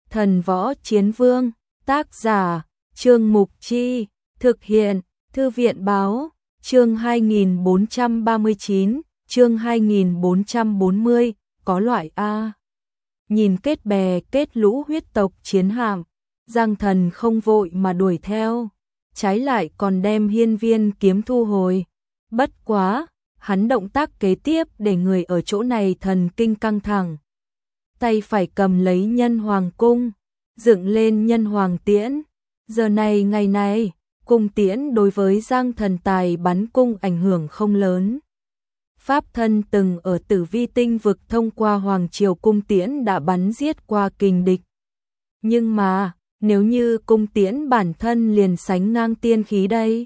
Thần Võ Chiến Vương, tác giả, Trương Mục Chi, thực hiện, Thư viện Báo, chương 2439, chương 2440, có loại A. Nhìn kết bè kết lũ huyết tộc chiến hạm, Giang Thần không vội mà đuổi theo, trái lại còn đem hiên viên kiếm thu hồi. Bất quá, hắn động tác kế tiếp để người ở chỗ này thần kinh căng thẳng. Tay phải cầm lấy nhân hoàng cung, dựng lên nhân hoàng tiễn. Giờ này ngày này, cung tiễn đối với Giang Thần tài bắn cung ảnh hưởng không lớn. Pháp thân từng ở Tử Vi tinh vực thông qua hoàng triều cung tiễn đã bắn giết qua kình địch. Nhưng mà, nếu như cung tiễn bản thân liền sánh ngang tiên khí đây.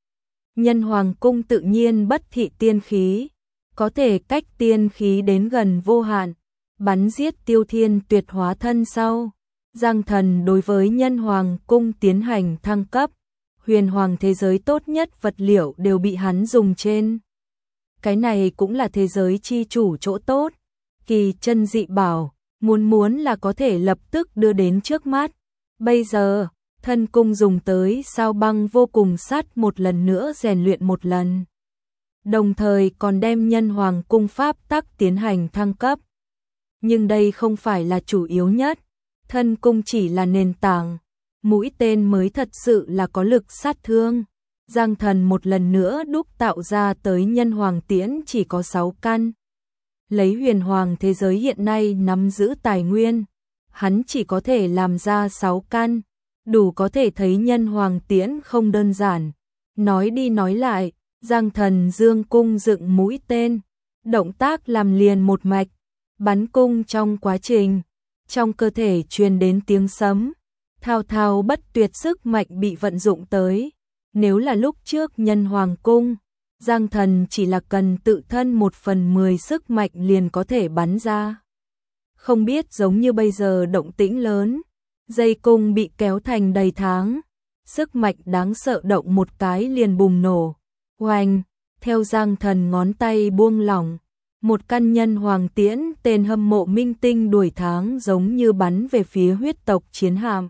Nhân hoàng cung tự nhiên bất thị tiên khí, có thể cách tiên khí đến gần vô hạn, bắn giết Tiêu Thiên tuyệt hóa thân sau. Giang Thần đối với nhân hoàng cung tiến hành thăng cấp, huyền hoàng thế giới tốt nhất vật liệu đều bị hắn dùng trên. Cái này cũng là thế giới chi chủ chỗ tốt, kỳ chân dị bảo, muốn là có thể lập tức đưa đến trước mắt. Bây giờ, thân cung dùng tới sao băng vô cùng sát một lần nữa rèn luyện một lần. Đồng thời còn đem nhân hoàng cung pháp tắc tiến hành thăng cấp. Nhưng đây không phải là chủ yếu nhất, thân cung chỉ là nền tảng, mũi tên mới thật sự là có lực sát thương. Giang Thần một lần nữa đúc tạo ra tới nhân hoàng tiễn chỉ có 6 căn. Lấy huyền hoàng thế giới hiện nay nắm giữ tài nguyên, hắn chỉ có thể làm ra 6 căn, đủ có thể thấy nhân hoàng tiễn không đơn giản. Nói đi nói lại, Giang Thần dương cung dựng mũi tên, động tác làm liền một mạch, bắn cung trong quá trình, trong cơ thể truyền đến tiếng sấm, thao thao bất tuyệt sức mạnh bị vận dụng tới. Nếu là lúc trước nhân hoàng cung, Giang Thần chỉ là cần tự thân 1/10 sức mạnh liền có thể bắn ra. Không biết giống như bây giờ động tĩnh lớn, dây cung bị kéo thành đầy tháng, sức mạnh đáng sợ động một cái liền bùng nổ. Oanh, theo Giang Thần ngón tay buông lỏng, một căn nhân hoàng tiễn tên hâm mộ minh tinh đuổi tháng giống như bắn về phía huyết tộc chiến hạm.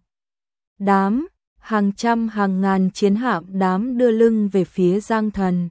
Đám, hàng trăm hàng ngàn chiến hạm đám đưa lưng về phía Giang Thần.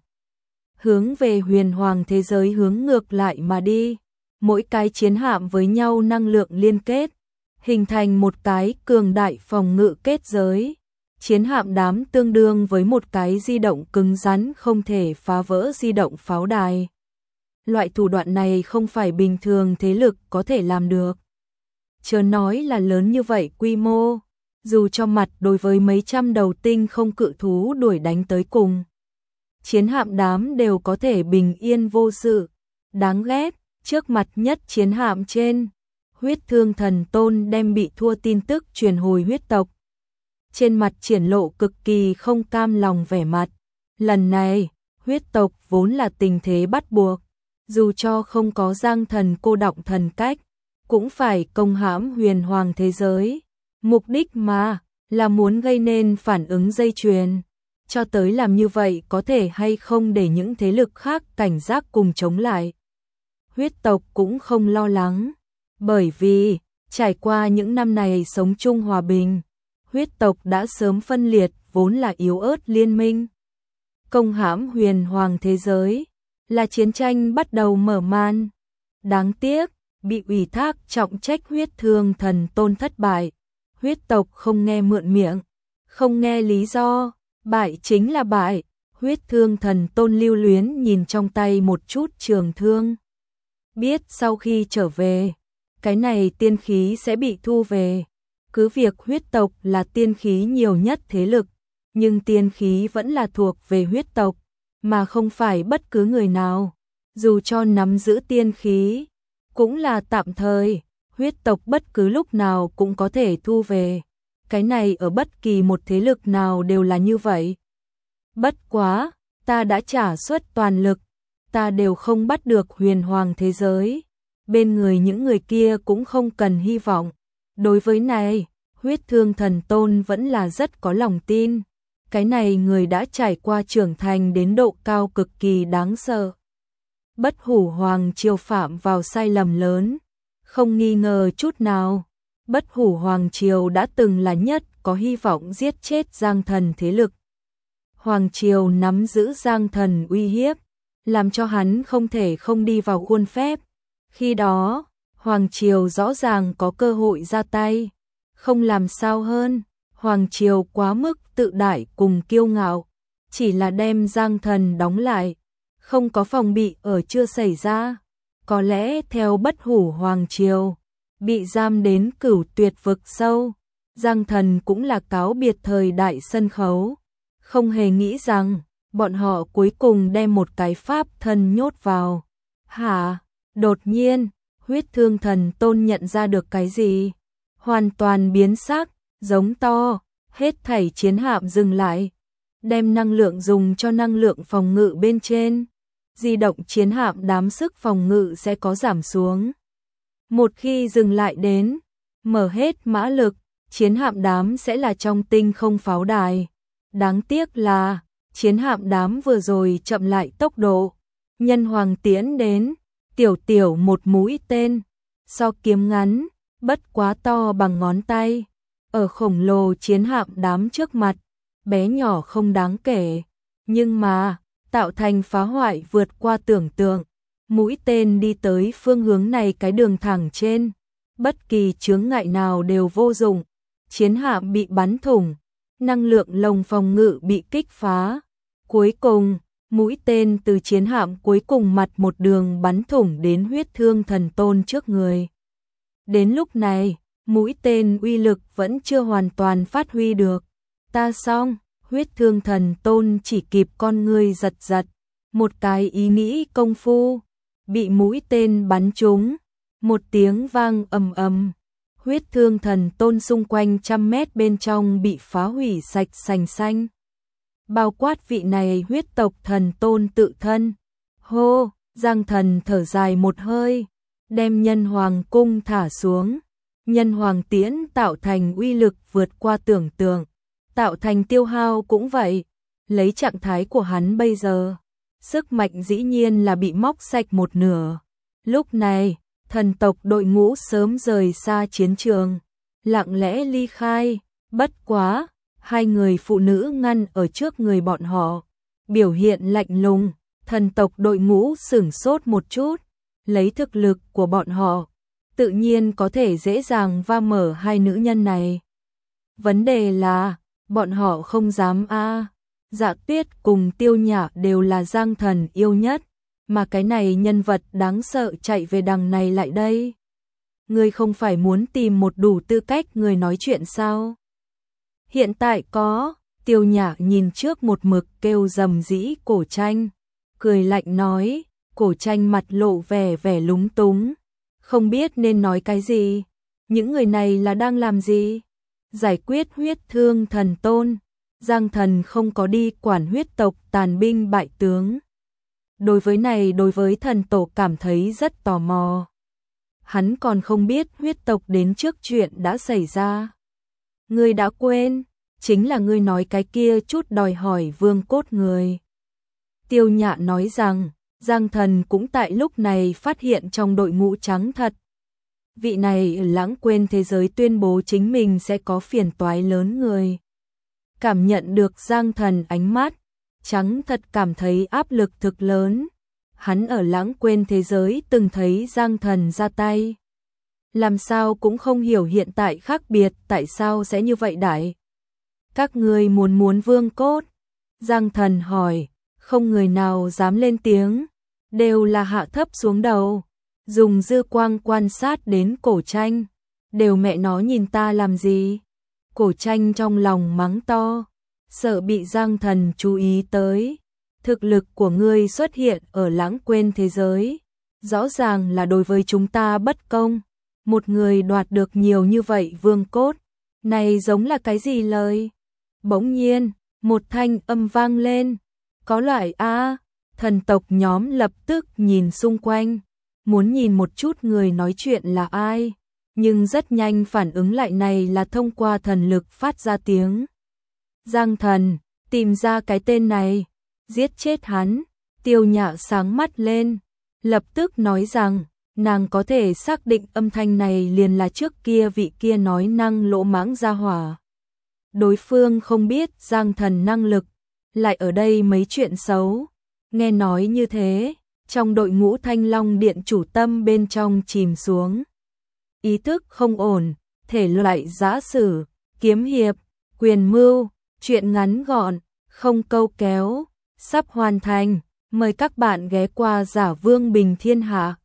Hướng về huyền hoàng thế giới hướng ngược lại mà đi. Mỗi cái chiến hạm với nhau năng lượng liên kết, hình thành một cái cường đại phòng ngự kết giới. Chiến hạm đám tương đương với một cái di động cứng rắn không thể phá vỡ di động pháo đài. Loại thủ đoạn này không phải bình thường thế lực có thể làm được. Chớ nói là lớn như vậy quy mô, dù cho mặt đối với mấy trăm đầu tinh không cự thú đuổi đánh tới cùng, chiến hạm đám đều có thể bình yên vô sự. Đáng ghét, trước mặt nhất chiến hạm trên, huyết thương thần tôn đem bị thua tin tức truyền hồi huyết tộc. Trên mặt triển lộ cực kỳ không cam lòng vẻ mặt. Lần này, huyết tộc vốn là tình thế bắt buộc, dù cho không có Giang Thần cô đọng thần cách, cũng phải công hãm huyền hoàng thế giới. Mục đích mà là muốn gây nên phản ứng dây chuyền. Cho tới làm như vậy có thể hay không để những thế lực khác cảnh giác cùng chống lại. Huyết tộc cũng không lo lắng, bởi vì trải qua những năm này sống chung hòa bình, huyết tộc đã sớm phân liệt vốn là yếu ớt liên minh. Công hãm huyền hoàng thế giới là chiến tranh bắt đầu mở màn. Đáng tiếc, bị ủy thác trọng trách huyết thương thần tôn thất bại. Huyết tộc không nghe mượn miệng, không nghe lý do, bại chính là bại. Huyết thương thần tôn lưu luyến nhìn trong tay một chút trường thương. Biết sau khi trở về, cái này tiên khí sẽ bị thu về. Cứ việc huyết tộc là tiên khí nhiều nhất thế lực, nhưng tiên khí vẫn là thuộc về huyết tộc, mà không phải bất cứ người nào. Dù cho nắm giữ tiên khí, cũng là tạm thời, huyết tộc bất cứ lúc nào cũng có thể thu về. Cái này ở bất kỳ một thế lực nào đều là như vậy. Bất quá, ta đã trả suất toàn lực, ta đều không bắt được huyền hoàng thế giới. Bên người những người kia cũng không cần hy vọng. Đối với này, huyết thương thần tôn vẫn là rất có lòng tin. Cái này người đã trải qua trưởng thành đến độ cao cực kỳ đáng sợ. Bất hủ hoàng triều phạm vào sai lầm lớn, không nghi ngờ chút nào. Bất Hủ Hoàng Triều đã từng là nhất có hy vọng giết chết Giang Thần thế lực. Hoàng Triều nắm giữ Giang Thần uy hiếp, làm cho hắn không thể không đi vào khuôn phép. Khi đó, Hoàng Triều rõ ràng có cơ hội ra tay, không làm sao hơn. Hoàng Triều quá mức tự đại cùng kiêu ngạo, chỉ là đem Giang Thần đóng lại, không có phòng bị ở chưa xảy ra. Có lẽ theo Bất Hủ Hoàng Triều, bị giam đến Cửu Tuyệt vực sâu, Giang Thần cũng là cáo biệt thời đại sân khấu. Không hề nghĩ rằng, bọn họ cuối cùng đem một cái pháp thân nhốt vào. Hả? Đột nhiên, Huyết Thương Thần Tôn nhận ra được cái gì? Hoàn toàn biến sắc, giống to, hết thảy chiến hạm dừng lại, đem năng lượng dùng cho năng lượng phòng ngự bên trên. Di động chiến hạm đám sức phòng ngự sẽ có giảm xuống. Một khi dừng lại đến, mở hết mã lực, chiến hạm đám sẽ là trong tinh không pháo đài. Đáng tiếc là, chiến hạm đám vừa rồi chậm lại tốc độ. Nhân Hoàng Tiễn đến, tiểu một mũi tên, so kiếm ngắn, bất quá to bằng ngón tay. Ở khổng lồ chiến hạm đám trước mặt, bé nhỏ không đáng kể, nhưng mà tạo thành phá hoại vượt qua tưởng tượng. Mũi tên đi tới phương hướng này cái đường thẳng trên, bất kỳ chướng ngại nào đều vô dụng. Chiến hạm bị bắn thủng, năng lượng lồng phòng ngự bị kích phá. Cuối cùng, mũi tên từ chiến hạm cuối cùng mặt một đường bắn thủng đến Huyết Thương Thần Tôn trước người. Đến lúc này, mũi tên uy lực vẫn chưa hoàn toàn phát huy được. Ta xong, Huyết Thương Thần Tôn chỉ kịp con ngươi giật giật, một cái ý nghĩ công phu, bị mũi tên bắn trúng, một tiếng vang ầm ầm. Huyết Thương Thần Tôn xung quanh 100 mét bên trong bị phá hủy sạch sành xanh. Bao quát vị này huyết tộc thần tôn tự thân. Hô, Giang Thần thở dài một hơi, đem Nhân Hoàng cung thả xuống. Nhân Hoàng Tiễn tạo thành uy lực vượt qua tưởng tượng, tạo thành tiêu hao cũng vậy. Lấy trạng thái của hắn bây giờ, sức mạnh dĩ nhiên là bị móc sạch một nửa. Lúc này, thần tộc đội ngũ sớm rời xa chiến trường, lặng lẽ ly khai. Bất quá, hai người phụ nữ ngăn ở trước người bọn họ, biểu hiện lạnh lùng. Thần tộc đội ngũ sửng sốt một chút, lấy thực lực của bọn họ, tự nhiên có thể dễ dàng va mở hai nữ nhân này. Vấn đề là, bọn họ không dám a. Dạ Tuyết cùng Tiêu Nhã đều là Giang Thần yêu nhất, mà cái này nhân vật đáng sợ chạy về đằng này lại đây. Ngươi không phải muốn tìm một đủ tư cách người nói chuyện sao? Hiện tại có. Tiêu Nhã nhìn trước một mực kêu rầm rĩ Cổ Tranh, cười lạnh nói. Cổ Tranh mặt lộ vẻ lúng túng, không biết nên nói cái gì. Những người này là đang làm gì? Giải quyết Huyết Thương Thần Tôn. Giang Thần không có đi quản huyết tộc tàn binh bại tướng. Đối với thần tổ cảm thấy rất tò mò. Hắn còn không biết huyết tộc đến trước chuyện đã xảy ra. Ngươi đã quên, chính là ngươi nói cái kia chút đòi hỏi vương cốt người. Tiêu Nhã nói rằng, Giang Thần cũng tại lúc này phát hiện trong đội ngũ trắng thật. Vị này lãng quên thế giới tuyên bố chính mình sẽ có phiền toái lớn người. Cảm nhận được Giang Thần ánh mắt, trắng thật cảm thấy áp lực thực lớn. Hắn ở lãng quên thế giới từng thấy Giang Thần ra tay. Làm sao cũng không hiểu hiện tại khác biệt tại sao sẽ như vậy đại. Các ngươi muốn vương cốt? Giang Thần hỏi, không người nào dám lên tiếng, đều là hạ thấp xuống đầu, dùng dư quang quan sát đến Cổ Tranh. Đều mẹ nó nhìn ta làm gì? Cổ Tranh trong lòng mắng to, sợ bị Giang Thần chú ý tới. Thực lực của ngươi xuất hiện ở lãng quên thế giới, rõ ràng là đối với chúng ta bất công. Một người đoạt được nhiều như vậy vương cốt, này giống là cái gì lời? Bỗng nhiên, một thanh âm vang lên, có loại a. Thần tộc nhóm lập tức nhìn xung quanh, muốn nhìn một chút người nói chuyện là ai, nhưng rất nhanh phản ứng lại này là thông qua thần lực phát ra tiếng. Giang Thần, tìm ra cái tên này, giết chết hắn. Tiêu Nhã sáng mắt lên, lập tức nói rằng, Nàng có thể xác định âm thanh này liền là trước kia vị kia nói năng lỗ mãng ra hỏa. Đối phương không biết Giang Thần năng lực, lại ở đây mấy chuyện xấu. Nghe nói như thế, trong đội ngũ Thanh Long Điện chủ tâm bên trong chìm xuống. Ý thức không ổn, thể loại giã sử, kiếm hiệp, quyền mưu, chuyện ngắn gọn, không câu kéo, sắp hoàn thành. Mời các bạn ghé qua Giả Vương Bình Thiên Hạ.